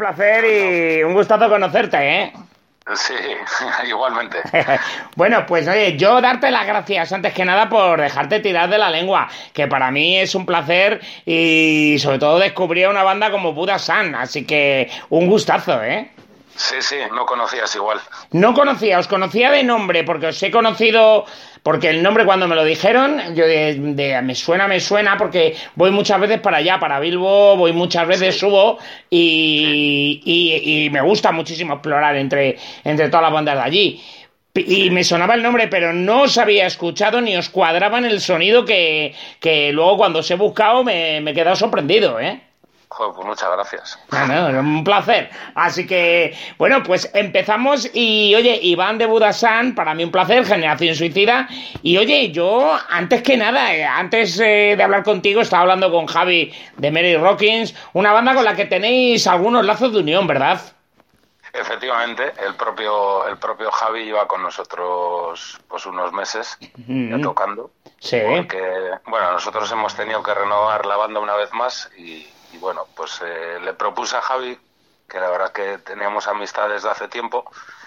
placer y un gustazo conocerte, ¿eh? Sí, igualmente. Bueno, pues oye, yo darte las gracias antes que nada por dejarte tirar de la lengua, que para mí es un placer y sobre todo descubrí una banda como Buddha San, así que un gustazo, ¿eh? Sí, no conocías igual. No conocía, os conocía de nombre, porque os he conocido, porque el nombre cuando me lo dijeron, yo me suena, porque voy muchas veces para allá, para Bilbo, voy muchas veces, Sí, subo, sí, y me gusta muchísimo explorar entre todas las bandas de allí. Y sí. me sonaba el nombre, pero no os había escuchado ni os cuadraban el sonido que luego cuando os he buscado me he quedado sorprendido, ¿eh? Joder, pues muchas gracias. No, un placer. Así que, bueno, pues empezamos y, oye, Iván de Budasan, para mí un placer, Generación Suicida. Y, oye, yo, antes que nada, antes de hablar contigo, estaba hablando con Javi de Mary Rockins, una banda con la que tenéis algunos lazos de unión, ¿verdad? Efectivamente, el propio Javi iba con nosotros pues unos meses ya Mm, tocando, sí. porque bueno, nosotros hemos tenido que renovar la banda una vez más y bueno, pues le propuse a Javi, que la verdad que teníamos amistad desde hace tiempo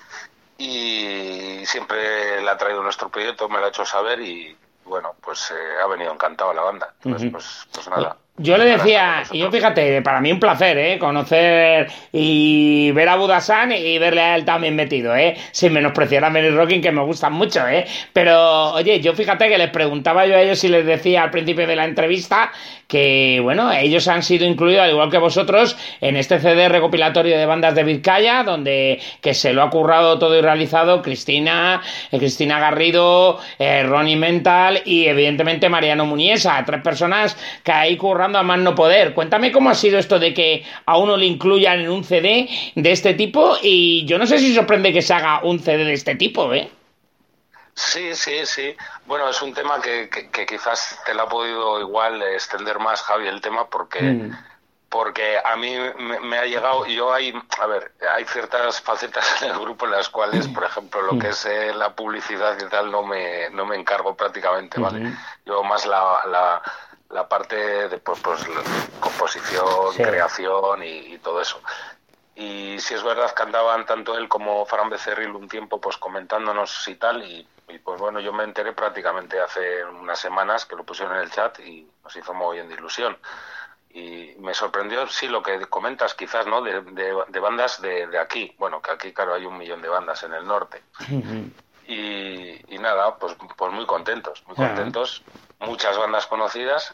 y siempre le ha traído nuestro proyecto, me lo ha hecho saber y bueno, pues ha venido encantado a la banda. Entonces, pues nada. Yo le Ahora está con decía, y yo nosotros. fíjate, para mí un placer, conocer y ver a Budasan y verle a él también metido, sin menospreciar a Mary Rocking, que me gustan mucho, pero oye, yo fíjate que les preguntaba yo a ellos y les decía al principio de la entrevista que, bueno, ellos han sido incluidos, al igual que vosotros, en este CD recopilatorio de bandas de Vizcaya, donde que se lo ha currado todo y realizado Cristina Garrido, Ronnie Mental y evidentemente Mariano Muniesa, tres personas que ahí currando a más no poder. Cuéntame cómo ha sido esto de que a uno le incluyan en un CD de este tipo y yo no sé si sorprende que se haga un CD de este tipo, ¿eh? Sí. Bueno, es un tema que quizás te lo ha podido igual extender más, Javi, el tema, Mm, porque a mí me ha llegado, hay ciertas facetas en el grupo en las cuales, por ejemplo, lo que mm, es la publicidad y tal no me encargo prácticamente, ¿vale? mm, Yo más la parte de pues, la composición, sí. creación y todo eso. Y si es verdad que andaban tanto él como Fran Becerril un tiempo pues comentándonos y tal, y pues bueno, yo me enteré prácticamente hace unas semanas que lo pusieron en el chat y nos hizo muy bien de ilusión. Y me sorprendió, sí, lo que comentas quizás, ¿no? De bandas de aquí. Bueno, que aquí, claro, hay 1 millón de bandas en el norte. Y nada, pues muy contentos, muy Ah. contentos. Muchas bandas conocidas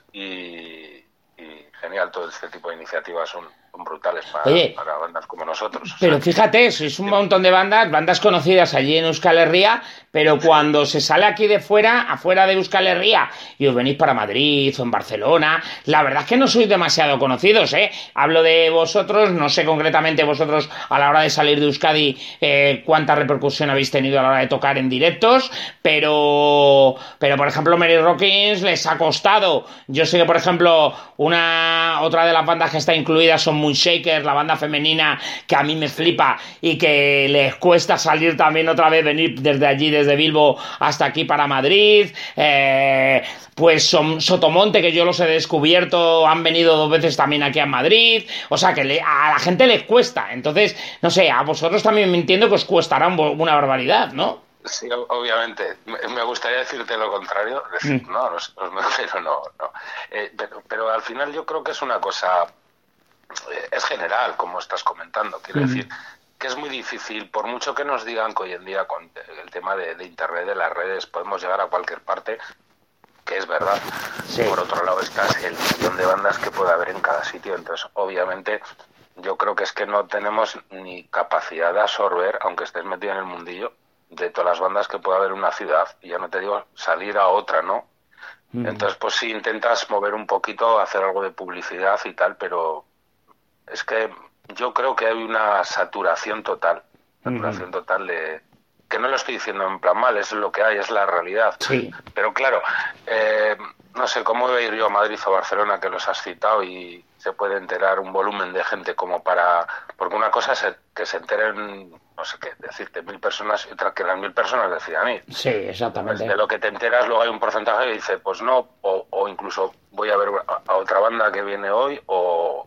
y genial, todo este tipo de iniciativas son brutales Oye, para bandas como nosotros. O sea pero que, fíjate, sois un dime. montón de bandas conocidas allí en Euskal Herria, pero Sí, cuando se sale aquí de fuera, afuera de Euskal Herria, y os venís para Madrid o en Barcelona, la verdad es que no sois demasiado conocidos, ¿eh? Hablo de vosotros, no sé concretamente vosotros a la hora de salir de Euskadi cuánta repercusión habéis tenido a la hora de tocar en directos, pero por ejemplo, Mary Rockins les ha costado. Yo sé que, por ejemplo, otra de las bandas que está incluida son Moonshakers, la banda femenina que a mí me sí, flipa y que les cuesta salir también otra vez, venir desde allí, desde Bilbo hasta aquí para Madrid. Pues son Sotomonte, que yo los he descubierto, han venido 2 veces también aquí a Madrid. O sea que a la gente les cuesta. Entonces, no sé, a vosotros también me entiendo que os costará una barbaridad, ¿no? sí, obviamente. Me gustaría decirte lo contrario, decir, Mm, no, pero no. Pero al final yo creo que es una cosa, es general, como estás comentando, quiero decir, mm, que es muy difícil, por mucho que nos digan que hoy en día con el tema de Internet, de las redes, podemos llegar a cualquier parte, que es verdad. sí. Por otro lado está el millón de bandas que puede haber en cada sitio, entonces obviamente yo creo que es que no tenemos ni capacidad de absorber, aunque estés metido en el mundillo, de todas las bandas que puede haber en una ciudad, y ya no te digo salir a otra, ¿no? Mm, Entonces pues sí intentas mover un poquito, hacer algo de publicidad y tal, pero es que yo creo que hay una mm, saturación total de... Que no lo estoy diciendo en plan mal, es lo que hay, es la realidad. sí. Pero claro, no sé cómo voy a ir yo a Madrid o Barcelona, que los has citado, y se puede enterar un volumen de gente como para... Porque una cosa es que se enteren, no sé qué, decirte 1.000 personas, y otra que las 1.000 personas decidan ir. Sí, Pues de exactamente. lo que te enteras, luego hay un porcentaje que dice, pues no, o incluso voy a ver a otra banda que viene hoy, o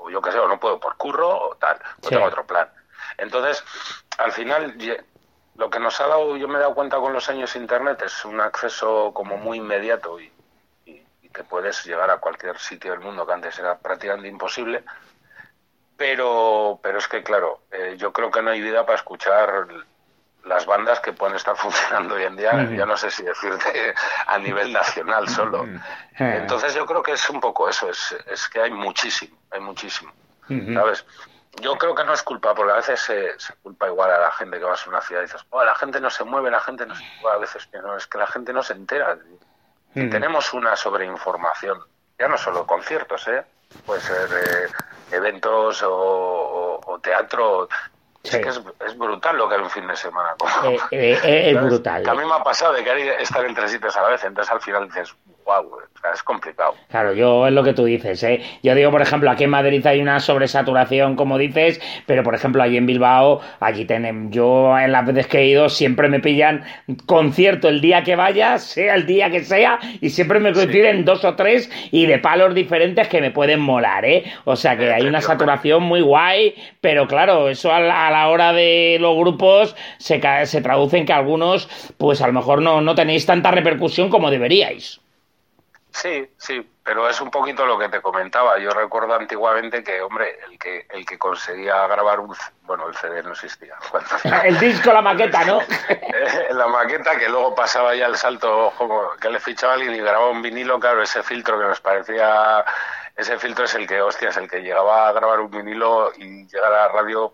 o yo qué sé, o no puedo por curro, o tal, o tengo otro plan. Entonces, al final, lo que nos ha dado, yo me he dado cuenta con los años Internet, es un acceso como muy inmediato y que puedes llegar a cualquier sitio del mundo, que antes era prácticamente imposible. Pero es que, claro, yo creo que no hay vida para escuchar las bandas que pueden estar funcionando hoy en día, ya no sé si decirte a nivel nacional solo. Entonces yo creo que es un poco eso, es que hay muchísimo, ¿sabes? Yo creo que no es culpa, porque a veces se culpa igual a la gente que vas a una ciudad y dices, la gente no se mueve, la gente no se mueve, a veces que no, es que la gente no se entera. Y tenemos una sobreinformación, ya no solo conciertos, puede ser eventos o teatro. Sí. Es que es brutal lo que hay un fin de semana. Es brutal. Que a mí me ha pasado de querer estar en 3 sitios a la vez, entonces al final dices, wow, es complicado. Claro, es lo que tú dices, Yo digo, por ejemplo, aquí en Madrid hay una sobresaturación, como dices, pero por ejemplo allí en Bilbao, allí yo en las veces que he ido siempre me pillan concierto el día que vaya, sea el día que sea, y siempre me coinciden 2 o 3 y de palos diferentes que me pueden molar, O sea que hay una saturación muy guay, pero claro, eso a la hora de los grupos se traduce en que algunos, pues a lo mejor no tenéis tanta repercusión como deberíais. Sí, pero es un poquito lo que te comentaba. Yo recuerdo antiguamente que, hombre, el que conseguía grabar el CD no existía. El disco, la maqueta, ¿no? La maqueta, que luego pasaba ya el salto, que le fichaba a alguien y grababa un vinilo, claro, ese filtro que nos parecía... Ese filtro es el que llegaba a grabar un vinilo y llegar a la radio...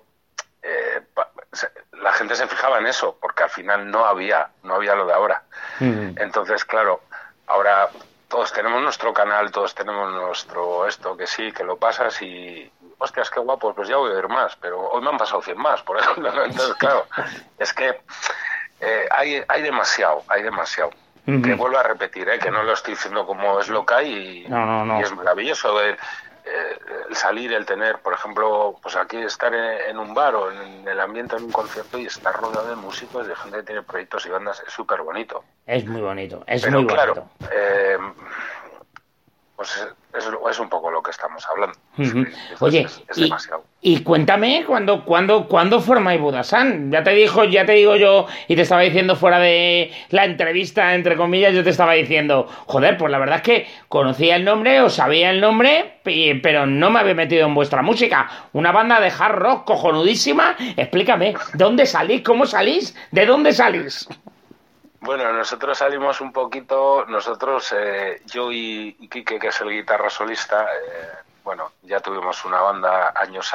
la gente se fijaba en eso, porque al final no había lo de ahora. Entonces, claro, ahora... Todos tenemos nuestro canal, todos tenemos nuestro que sí, que lo pasas y... Hostias, qué guapo, pues ya voy a ver más, pero hoy me han pasado 100 más, por ejemplo. Entonces, claro, es que hay demasiado. Que vuelvo a repetir, que no lo estoy diciendo como es lo que hay y es maravilloso el salir, el tener, por ejemplo, pues aquí estar en un bar o en el ambiente de un concierto y estar rodeado de músicos, de gente que tiene proyectos y bandas, es súper bonito. Es muy bonito, Pero muy claro, bonito. Pues es un poco lo que estamos hablando. Oye, es demasiado. Y cuéntame, ¿cuándo formáis Budasan? Ya te digo yo, y te estaba diciendo fuera de la entrevista, entre comillas, yo te estaba diciendo, joder, pues la verdad es que conocía el nombre, o sabía el nombre, pero no me había metido en vuestra música. Una banda de hard rock cojonudísima. Explícame, ¿dónde salís? ¿Cómo salís? ¿De dónde salís? Bueno, nosotros salimos un poquito, yo y Quique, que es el guitarra solista, ya tuvimos una banda años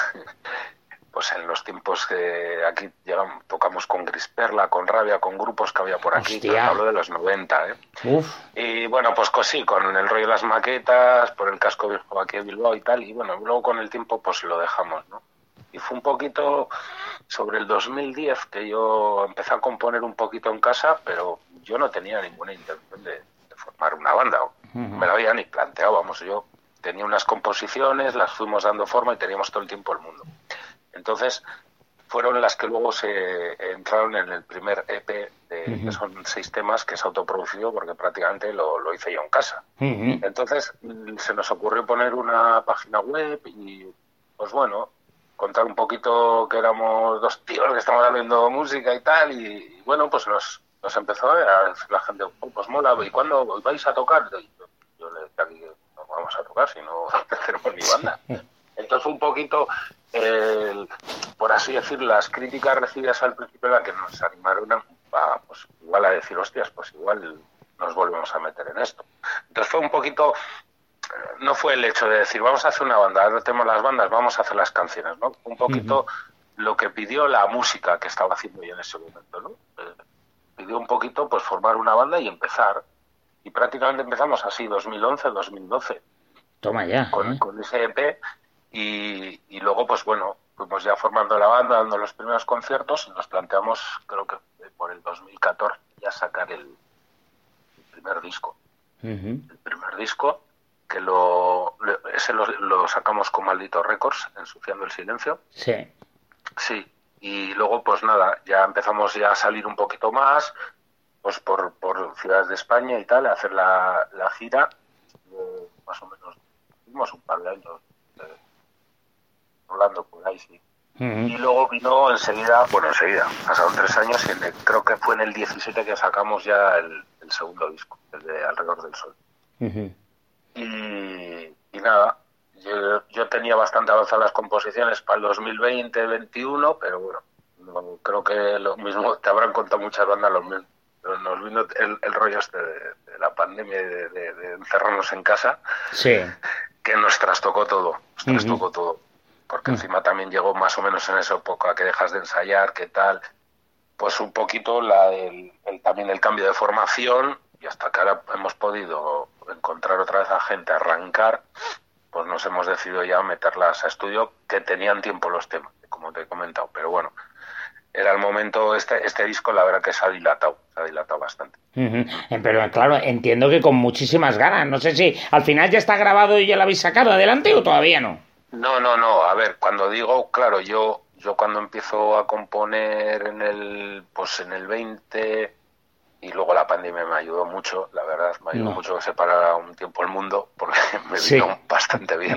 pues en los tiempos que aquí tocamos con Gris Perla, con Rabia, con grupos que había por aquí, que hablo de los 90, Uf. Y bueno, pues sí, con el rollo de las maquetas, por el casco viejo aquí de Bilbao y tal, y bueno, luego con el tiempo pues lo dejamos, ¿no? Y fue un poquito sobre el 2010 que yo empecé a componer un poquito en casa, pero yo no tenía ninguna intención de formar una banda. Me lo había ni planteado, yo tenía unas composiciones, las fuimos dando forma y teníamos todo el tiempo el mundo. Entonces, fueron las que luego se entraron en el primer EP, que son 6 temas, que es autoproducido porque prácticamente lo hice yo en casa. Entonces, se nos ocurrió poner una página web y, pues bueno, contar un poquito que éramos 2 tíos que estamos haciendo música y tal, y bueno, pues nos empezó a decir la gente, pues mola, ¿y cuándo vais a tocar? Y yo le decía aquí, no vamos a tocar si no tenemos ni banda. Entonces fue un poquito, por así decir, las críticas recibidas al principio las que nos animaron pues igual a decir, hostias, pues igual nos volvemos a meter en esto. Entonces fue un poquito... No fue el hecho de decir, vamos a hacer una banda, ahora tenemos las bandas, vamos a hacer las canciones, ¿no? Un poquito lo que pidió la música que estaba haciendo yo en ese momento, ¿no? Pidió un poquito, pues, formar una banda y empezar. Y prácticamente empezamos así, 2011, 2012. Toma ya. Con ese EP. Y luego, pues bueno, fuimos ya formando la banda, dando los primeros conciertos y nos planteamos, creo que por el 2014, ya sacar el primer disco. El primer disco, que ese lo sacamos con Maldito Records, Ensuciando el Silencio. Sí. Sí, y luego pues nada, ya empezamos ya a salir un poquito más, pues por ciudades de España y tal, a hacer la gira, más o menos, tuvimos un par de años rolando por ahí, sí. Y luego vino enseguida, pasaron 3 años y creo que fue en el 17 que sacamos ya el segundo disco, el de Alrededor del Sol. Y nada, yo tenía bastante avanzadas las composiciones para el 2020-21, pero bueno, no, creo que lo mismo, te habrán contado muchas bandas lo mismo. Pero nos vino el rollo este de la pandemia, de encerrarnos en casa, sí, que nos trastocó todo, porque encima también llegó más o menos en esa época que dejas de ensayar, qué tal, pues un poquito también el cambio de formación, y hasta que ahora hemos podido encontrar otra vez a gente, arrancar, pues nos hemos decidido ya meterlas a estudio, que tenían tiempo los temas, como te he comentado, pero bueno, era el momento, este disco la verdad que se ha dilatado bastante. Pero claro, entiendo que con muchísimas ganas, no sé si al final ya está grabado y ya lo habéis sacado adelante o todavía no. No, a ver, cuando digo, claro, yo cuando empiezo a componer en el 20, y luego la pandemia me ayudó mucho, la verdad, me ayudó mucho que se parara un tiempo el mundo, porque me vino bastante bien,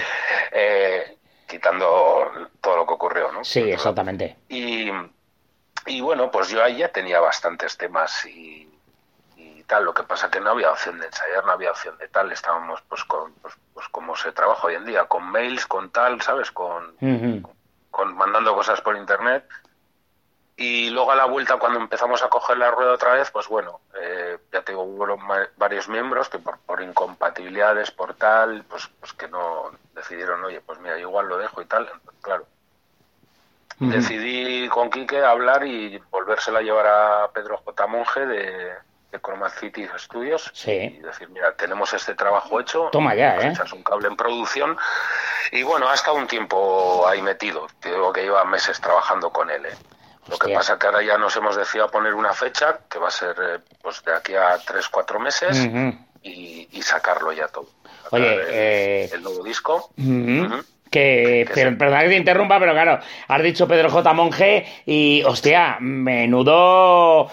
quitando todo lo que ocurrió, ¿no? Sí, exactamente. Y bueno, pues yo ahí ya tenía bastantes temas y tal, lo que pasa que no había opción de ensayar, no había opción de tal, estábamos pues como se trabaja hoy en día, con mails, con tal, ¿sabes? Con mandando cosas por internet. Y luego a la vuelta, cuando empezamos a coger la rueda otra vez, pues bueno, ya te digo, hubo varios miembros que por incompatibilidades, por tal, pues que no decidieron, oye, pues mira, yo igual lo dejo y tal. Entonces, claro, decidí con Quique hablar y volvérsela a llevar a Pedro J. Monge de Chroma City Studios, y decir, mira, tenemos este trabajo hecho, toma ya, echas un cable en producción, y bueno, ha estado un tiempo ahí metido, te digo que lleva meses trabajando con él, Lo que pasa que ahora ya nos hemos decidido a poner una fecha, que va a ser pues de aquí a 3-4 meses, y sacarlo ya todo. Oye, el nuevo disco. Perdona que te interrumpa, pero claro, has dicho Pedro J. Monge y, hostia, menudo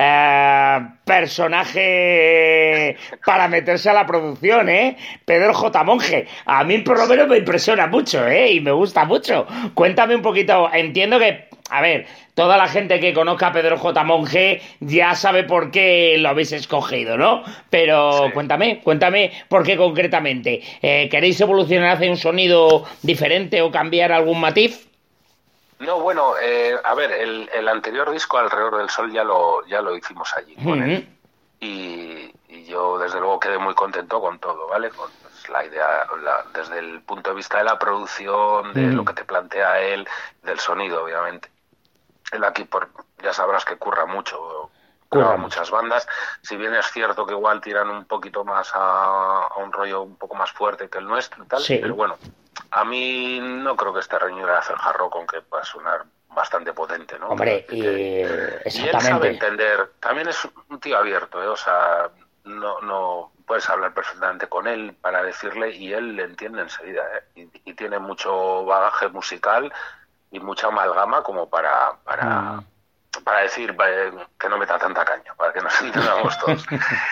personaje para meterse a la producción, Pedro J. Monge. A mí por lo menos me impresiona mucho, y me gusta mucho. Cuéntame un poquito, entiendo que, a ver, toda la gente que conozca a Pedro J. Monge ya sabe por qué lo habéis escogido, ¿no? Pero cuéntame por qué concretamente. ¿Queréis evolucionar hacia un sonido diferente o cambiar algún matiz? No, bueno, a ver, el anterior disco, Alrededor del Sol, ya lo hicimos allí con él. Y yo, desde luego, quedé muy contento con todo, ¿vale? Con la idea, desde el punto de vista de la producción, de lo que te plantea él, del sonido, obviamente. Él aquí, ya sabrás que curra mucho, graba muchas bandas. Si bien es cierto que igual tiran un poquito más a un rollo un poco más fuerte que el nuestro y tal, pero bueno, a mí no creo que este reñido de hacer hard rock, aunque pueda sonar bastante potente, ¿no? Hombre, exactamente. Y él sabe entender, también es un tío abierto, o sea, no puedes hablar perfectamente con él para decirle y él le entiende enseguida, y tiene mucho bagaje musical y mucha amalgama como para decir que no meta tanta caña, para que nos entendamos todos.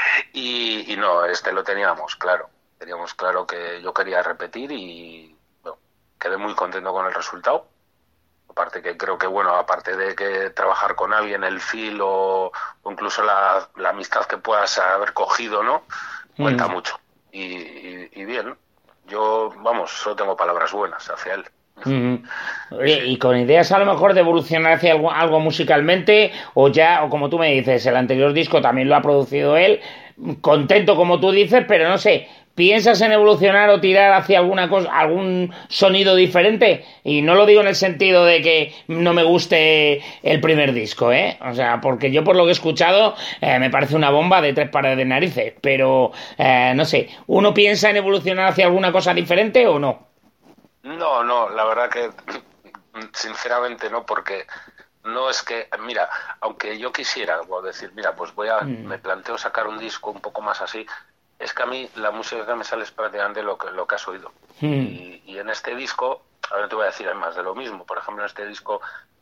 y no, lo teníamos claro que yo quería repetir y bueno, quedé muy contento con el resultado. Aparte que creo que, bueno, aparte de que trabajar con alguien, el feel o incluso la amistad que puedas haber cogido, ¿no? Cuenta mucho. Y bien, yo, vamos, solo tengo palabras buenas hacia él. Oye, y con ideas a lo mejor de evolucionar hacia algo musicalmente, o como tú me dices, el anterior disco también lo ha producido él, contento como tú dices, pero no sé, ¿piensas en evolucionar o tirar hacia alguna cosa, algún sonido diferente? Y no lo digo en el sentido de que no me guste el primer disco, o sea, porque yo por lo que he escuchado me parece una bomba de 3 pares de narices, pero no sé, ¿uno piensa en evolucionar hacia alguna cosa diferente o no? No, la verdad que sinceramente no, porque no es que, mira, aunque yo quisiera decir, mira, pues me planteo sacar un disco un poco más así, es que a mí la música que me sale es prácticamente lo que has oído. Y en este disco, ahora te voy a decir, hay más de lo mismo. Por ejemplo, en este disco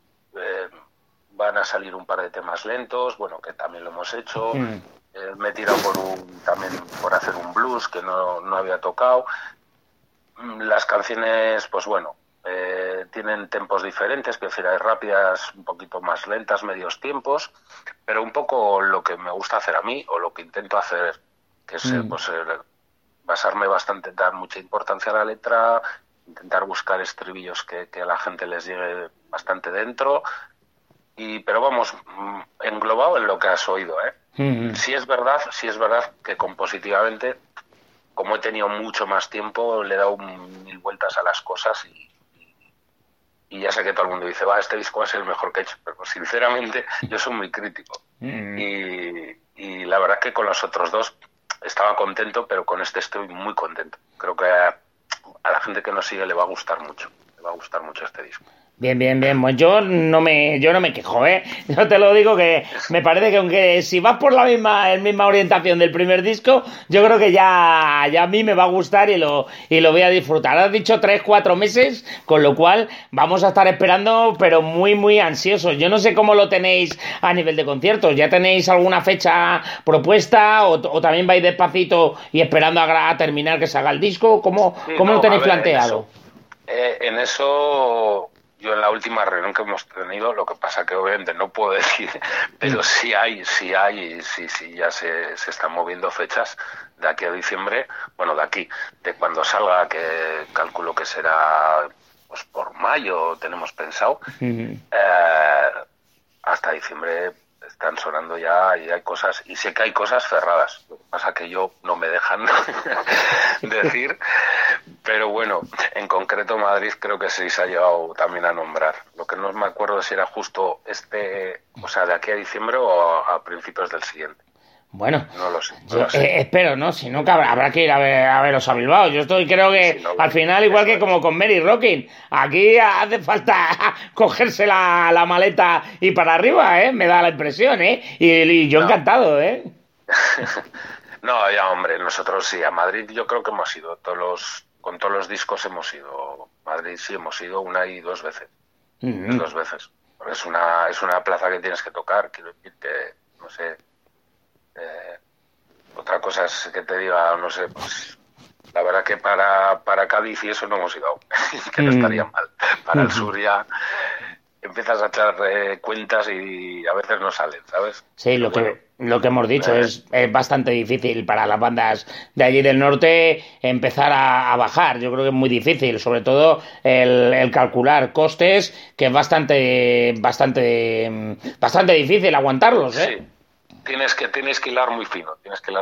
van a salir un par de temas lentos, bueno, que también lo hemos hecho. Me he tirado también por hacer un blues que no había tocado. Las canciones, pues bueno, tienen tempos diferentes, que decir, hay rápidas, un poquito más lentas, medios tiempos, pero un poco lo que me gusta hacer a mí, o lo que intento hacer, que es basarme bastante, dar mucha importancia a la letra, intentar buscar estribillos que a la gente les llegue bastante dentro, pero vamos, englobado en lo que has oído, ¿eh? Sí es verdad que compositivamente, como he tenido mucho más tiempo, le he dado 1000 vueltas a las cosas y ya sé que todo el mundo dice, este disco va a ser el mejor que he hecho, pero sinceramente yo soy muy crítico. Y la verdad que con los otros dos estaba contento, pero con este estoy muy contento. Creo que a la gente que nos sigue le va a gustar mucho este disco. Bien. Pues yo no me quejo, ¿eh? Yo te lo digo que me parece que aunque si vas por la misma orientación del primer disco, yo creo que ya a mí me va a gustar y lo voy a disfrutar. Has dicho 3-4 meses, con lo cual vamos a estar esperando, pero muy, muy ansiosos. Yo no sé cómo lo tenéis a nivel de conciertos. ¿Ya tenéis alguna fecha propuesta o también vais despacito y esperando a terminar que se haga el disco? ¿Cómo lo tenéis planteado? En eso... Yo en la última reunión que hemos tenido, lo que pasa que obviamente no puedo decir, pero sí ya se están moviendo fechas de aquí a diciembre, de cuando salga, que calculo que será pues por mayo, tenemos pensado, hasta diciembre están sonando ya y hay cosas, y sé que hay cosas cerradas, lo que pasa que yo no me dejan decir, pero bueno, en concreto Madrid creo que sí se ha llegado también a nombrar. Lo que no me acuerdo si era justo de aquí a diciembre o a principios del siguiente. Bueno, no lo sé. Espero, ¿no? Si no, habrá que ir a veros a Bilbao. Yo creo que al final, igual que como con Mary Rocking, aquí hace falta cogerse la maleta y para arriba, ¿eh? Me da la impresión, ¿eh? Y yo encantado, ¿eh? No, ya, hombre, nosotros sí, a Madrid yo creo que hemos ido, con todos los discos hemos ido. Madrid sí hemos ido 1 y 2 veces. 2 veces. Porque es una plaza que tienes que tocar, quiero decir que, no sé... otra cosa es que te diga, no sé, pues la verdad que para Cádiz y eso no hemos ido aún, que no estaría mal. Para el sur ya empiezas a echar cuentas y a veces no salen, ¿sabes? Sí, lo que hemos dicho es bastante difícil para las bandas de allí del norte empezar a bajar. Yo creo que es muy difícil, sobre todo el calcular costes, que es bastante difícil aguantarlos, ¿eh? Sí. Tienes que hilar muy fino,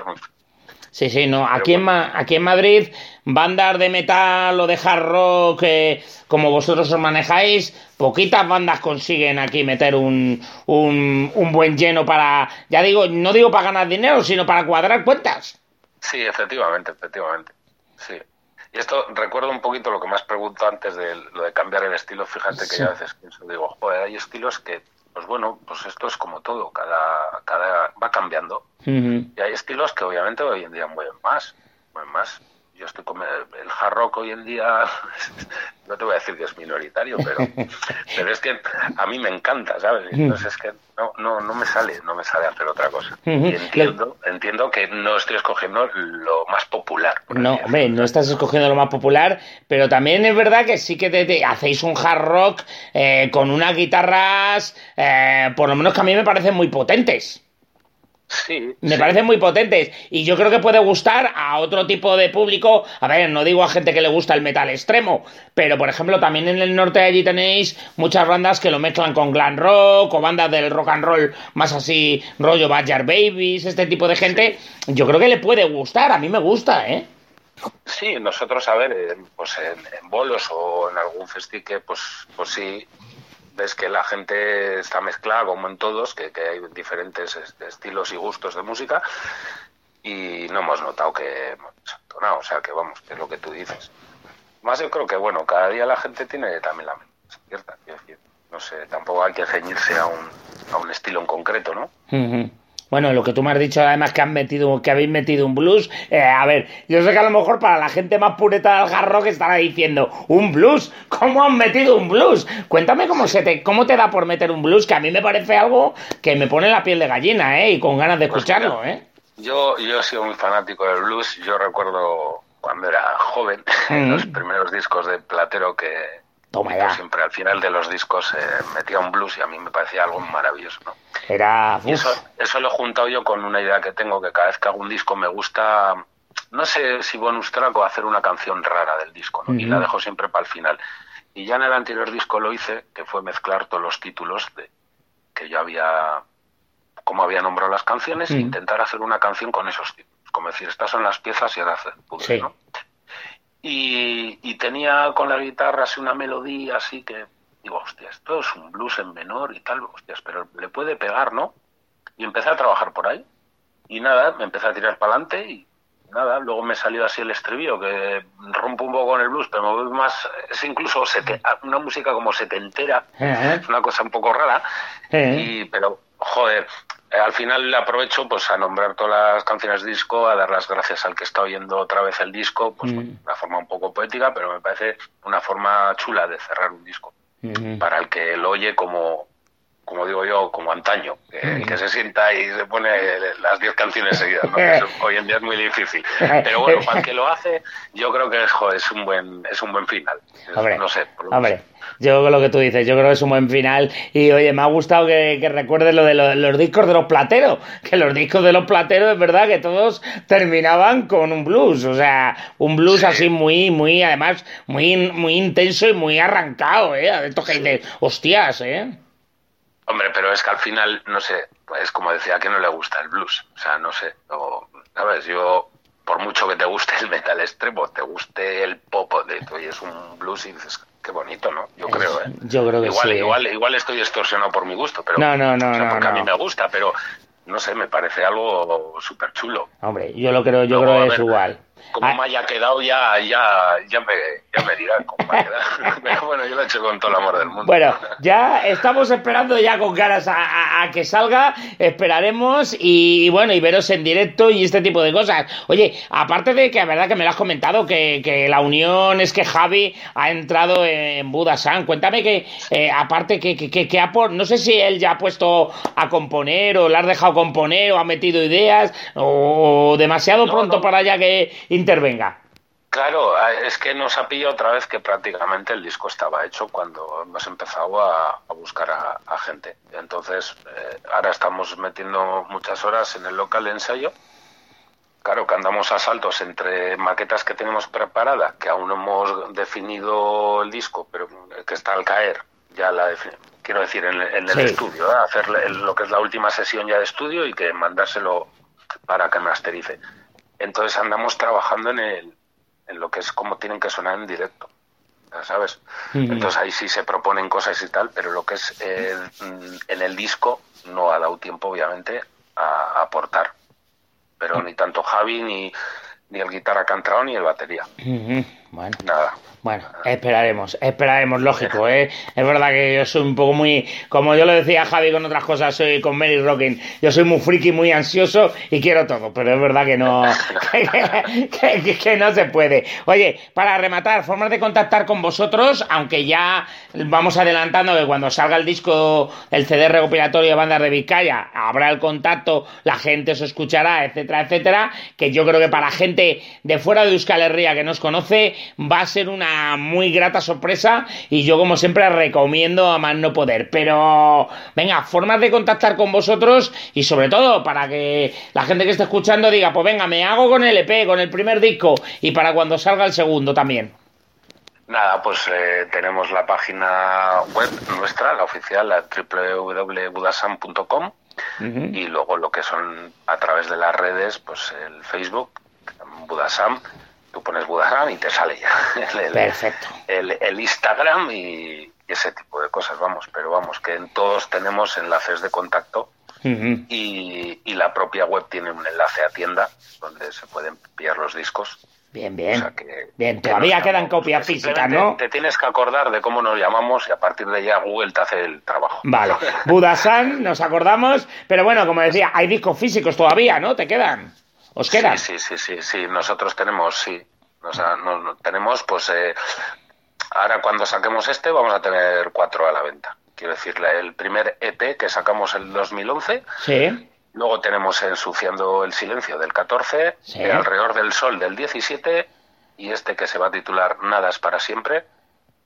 Sí, no. Aquí en Madrid, bandas de metal o de hard rock, como vosotros os manejáis, poquitas bandas consiguen aquí meter un buen lleno para, ya digo, no digo para ganar dinero, sino para cuadrar cuentas. Sí, efectivamente. Sí. Y esto recuerdo un poquito lo que me has preguntado antes de lo de cambiar el estilo. Fíjate que ya a veces pienso, digo, joder, hay estilos que, pues bueno, pues esto es como todo, cada va cambiando. Y hay estilos que obviamente hoy en día mueven más. Yo estoy con el hard rock hoy en día, no te voy a decir que es minoritario, pero es que a mí me encanta, ¿sabes? Entonces es que no me sale hacer otra cosa. Y entiendo que no estoy escogiendo lo más popular. No, hombre, no estás escogiendo lo más popular, pero también es verdad que sí que hacéis un hard rock con unas guitarras, por lo menos que a mí me parecen muy potentes. Sí, me parecen muy potentes y yo creo que puede gustar a otro tipo de público. A ver, no digo a gente que le gusta el metal extremo, pero por ejemplo también en el norte allí tenéis muchas bandas que lo mezclan con glam rock o bandas del rock and roll más así, rollo Backyard Babies, este tipo de gente. Yo creo que le puede gustar, a mí me gusta, ¿eh? Sí, nosotros, a ver, pues en bolos o en algún festival, pues sí, ves que la gente está mezclada como en todos, que hay diferentes estilos y gustos de música y no hemos notado que hemos entonado, o sea que vamos, que es lo que tú dices. Más yo creo que, bueno, cada día la gente tiene también la mente abierta, quiero decir, no sé, tampoco hay que ceñirse a un estilo en concreto, ¿no? Bueno, lo que tú me has dicho además que habéis metido un blues, a ver, yo sé que a lo mejor para la gente más pureta del hard rock estará diciendo, ¿un blues? ¿Cómo han metido un blues? Cuéntame cómo te da por meter un blues, que a mí me parece algo que me pone la piel de gallina, y con ganas de escucharlo, Yo he sido muy fanático del blues. Yo recuerdo cuando era joven, los primeros discos de Platero que Toma y ya. pues siempre al final de los discos metía un blues y a mí me parecía algo maravilloso, ¿no? Era... Y eso lo he juntado yo con una idea que tengo, que cada vez que hago un disco me gusta, no sé si bonus track o hacer una canción rara del disco, ¿no? Y la dejo siempre para el final. Y ya en el anterior disco lo hice, que fue mezclar todos los títulos que yo había, como había nombrado las canciones, e intentar hacer una canción con esos títulos. Como decir, estas son las piezas y ahora hacer puzzles, ¿no? Y tenía con la guitarra así una melodía así que digo, hostia, esto es un blues en menor y tal, hostias, pero le puede pegar, ¿no? Y empecé a trabajar por ahí. Y nada, me empecé a tirar para adelante y nada, luego me salió así el estribillo, que rompo un poco con el blues, pero me voy más, es incluso una música como setentera, es una cosa un poco rara, pero joder, al final aprovecho pues a nombrar todas las canciones del disco, a dar las gracias al que está oyendo otra vez el disco, pues de una forma un poco poética, pero me parece una forma chula de cerrar un disco, para el que lo oye como digo yo, como antaño, que se sienta y se pone las 10 canciones seguidas, ¿no? Que hoy en día es muy difícil. Pero bueno, para el que lo hace, yo creo que es un buen final. Hombre, no sé. Hombre, yo lo que tú dices, yo creo que es un buen final. Y oye, me ha gustado que recuerdes lo de los discos de los Plateros, que los discos de los Plateros es verdad que todos terminaban con un blues, o sea, un blues así muy, además, muy intenso y muy arrancado, de esto que dices, hostias, Hombre, pero es que al final, no sé, es como decía, a quién no le gusta el blues. O sea, no sé, ¿sabes? Yo, por mucho que te guste el metal extremo, te guste el pop, tú oyes un blues y dices, qué bonito, ¿no? Yo creo, Yo creo que sí. Igual estoy distorsionado por mi gusto, pero... No, porque a mí me gusta, pero, no sé, me parece algo súper chulo. Hombre, yo creo que es igual. Como me haya quedado ya me dirán cómo me ha quedado. Pero bueno, yo lo he hecho con todo el amor del mundo. Bueno, ya estamos esperando ya con ganas a que salga, esperaremos y bueno, y veros en directo y este tipo de cosas. Oye, aparte de que la verdad que me lo has comentado, que la unión es que Javi ha entrado en Budasan, cuéntame que aparte que no sé si él ya ha puesto a componer o le has dejado componer o ha metido ideas o demasiado pronto para ya que intervenga. Claro, es que nos ha pillado otra vez que prácticamente el disco estaba hecho cuando hemos empezado a buscar a gente. Entonces, ahora estamos metiendo muchas horas en el local de ensayo. Claro, que andamos a saltos entre maquetas que tenemos preparadas, que aún no hemos definido el disco, pero que está al caer, ya quiero decir, en el estudio, hacer lo que es la última sesión ya de estudio y que mandárselo para que masterice. Entonces andamos trabajando en lo que es cómo tienen que sonar en directo, ¿sabes? Entonces ahí sí se proponen cosas y tal, pero lo que es en el disco no ha dado tiempo, obviamente, a aportar. Pero ni tanto Javi, ni el guitarra que ha entrado, ni el batería. Bueno. Nada. Bueno, esperaremos, lógico, Es verdad que yo soy un poco muy, como yo lo decía a Javi con otras cosas, soy con Mary Rocking, yo soy muy friki, muy ansioso y quiero todo, pero es verdad que no, que no se puede. Oye, para rematar, formas de contactar con vosotros, aunque ya vamos adelantando que cuando salga el disco, el CD recopilatorio de Bandas de Vizcaya, habrá el contacto, la gente os escuchará, etcétera, que yo creo que para gente de fuera de Euskal Herria que nos conoce, va a ser una muy grata sorpresa y yo como siempre recomiendo a más no poder, pero venga, formas de contactar con vosotros y sobre todo para que la gente que esté escuchando diga, pues venga, me hago con el EP, con el primer disco y para cuando salga el segundo también. Nada, pues tenemos la página web nuestra, la oficial, la www.budasan.com y luego lo que son a través de las redes, pues el Facebook, Budasan. Tú pones Budasan y te sale ya Perfecto. el Instagram y ese tipo de cosas, pero vamos, que en todos tenemos enlaces de contacto y la propia web tiene un enlace a tienda donde se pueden pillar los discos. Bien. O sea Bien, todavía quedan copias físicas, ¿no? Te tienes que acordar de cómo nos llamamos y a partir de ya Google te hace el trabajo. Vale, Budasan, nos acordamos, pero bueno, como decía, hay discos físicos todavía, ¿no? ¿Te quedan? ¿Os quedan? Sí, nosotros tenemos, O sea, tenemos, pues, ahora cuando saquemos vamos a tener 4 a la venta. Quiero decir, el primer EP que sacamos en el 2011. Sí. Luego tenemos Ensuciando el Silencio del 14, Alrededor del Sol del 17 y que se va a titular Nada es para siempre,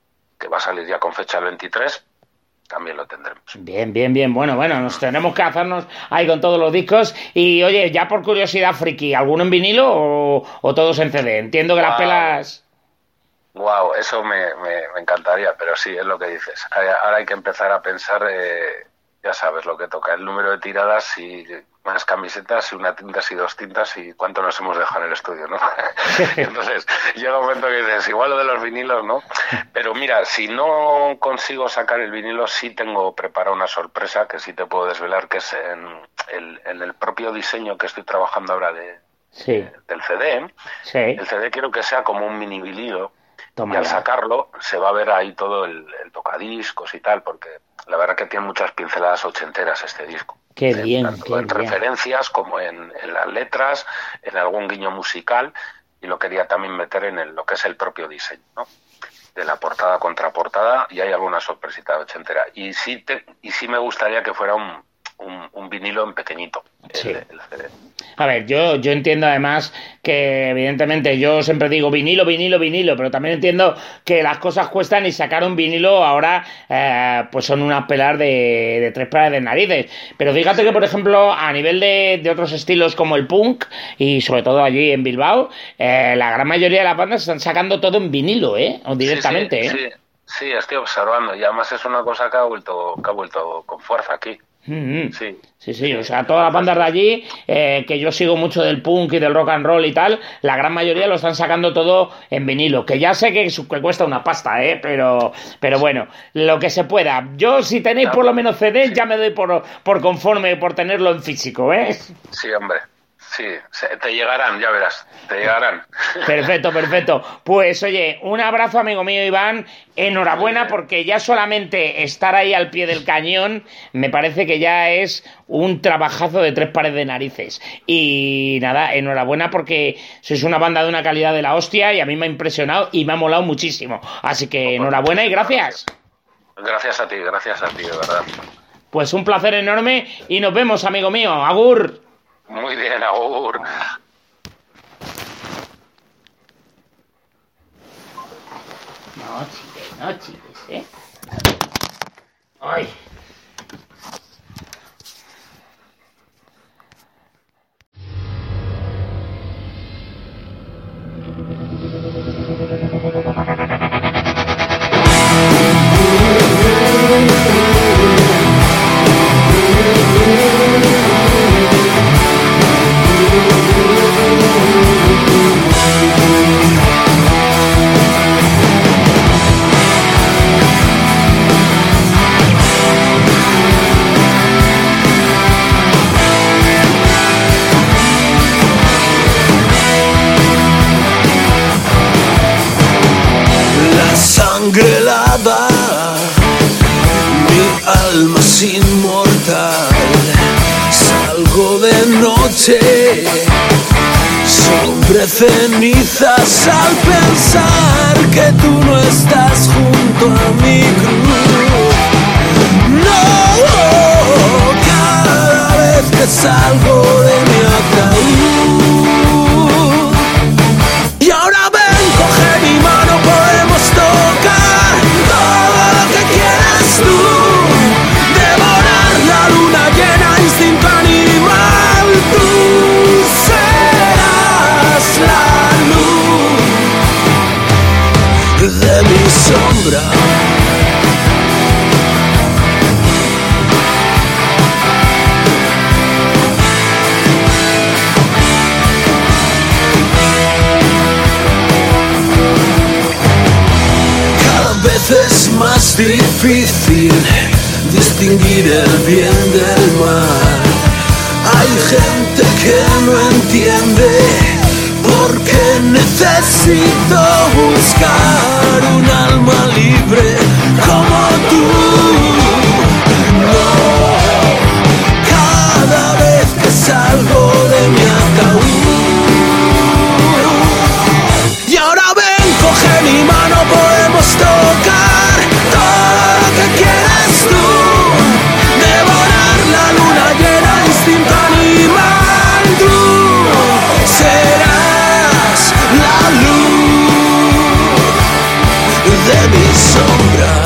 que va a salir ya con fecha el 23, también lo tendremos. Bien, bien, bien. Bueno, nos tenemos que hacernos ahí con todos los discos. Y oye, ya por curiosidad friki, ¿alguno en vinilo o todos en CD? Entiendo que las pelas... Wow, eso me encantaría, pero sí, es lo que dices. Ahora hay que empezar a pensar, ya sabes lo que toca, el número de tiradas y más camisetas y una tinta y 2 tintas y cuánto nos hemos dejado en el estudio, ¿no? Entonces, llega un momento que dices, igual lo de los vinilos, ¿no? Pero mira, si no consigo sacar el vinilo, sí tengo preparada una sorpresa que sí te puedo desvelar, que es en el propio diseño que estoy trabajando ahora del CD. Sí. El CD quiero que sea como un mini vinilo. Toma y al ya. sacarlo se va a ver ahí todo el tocadiscos y tal, porque la verdad que tiene muchas pinceladas ochenteras este disco. Qué bien, tanto qué en bien. referencias como en las letras, en algún guiño musical, y lo quería también meter en lo que es el propio diseño, ¿no? De la portada contraportada, y hay alguna sorpresita ochentera. Y sí me gustaría que fuera un vinilo en pequeñito, Sí. el CD. A ver, yo entiendo además que evidentemente yo siempre digo vinilo, pero también entiendo que las cosas cuestan y sacar un vinilo ahora pues son unas pelas de 3 pares de narices. Pero fíjate que, por ejemplo, a nivel de otros estilos como el punk y sobre todo allí en Bilbao, la gran mayoría de las bandas están sacando todo en vinilo, o directamente, Sí, estoy observando y además es una cosa que ha vuelto con fuerza aquí. Sí, o sea, todas las bandas de allí, que yo sigo mucho del punk y del rock and roll y tal, la gran mayoría lo están sacando todo en vinilo, que ya sé que cuesta una pasta, pero bueno, lo que se pueda. Yo, si tenéis por lo menos CD, ya me doy por conforme por tenerlo en físico, Sí, hombre. Sí, te llegarán, ya verás, te llegarán. Perfecto. Pues oye, un abrazo, amigo mío Iván, enhorabuena porque ya solamente estar ahí al pie del cañón me parece que ya es un trabajazo de 3 pares de narices. Y nada, enhorabuena porque sois una banda de una calidad de la hostia y a mí me ha impresionado y me ha molado muchísimo. Así que enhorabuena y gracias. Gracias a ti, de verdad. Pues un placer enorme y nos vemos, amigo mío. Agur. Muy bien, agur. No, chiques, Ay. Sangre helada, mi alma es inmortal. Salgo de noche sobre cenizas al pensar que tú no estás junto a mi cruz. No, cada vez que salgo de mi ataúd. Y ahora ven, coge mi mano, podemos tocar todo lo que quieras tú. Devorar la luna llena, instinto animal. Tú serás la luz de mi sombra. Es más difícil distinguir el bien del mal. Hay gente que no entiende por qué necesito buscar un alma libre como tú. No, cada vez que salgo de mi ataúd. Y ahora ven, coge mi mano, podemos tocar todo lo que quieras tú. Devorar la luna llena, instinto animal. Tú serás la luz de mi sombra.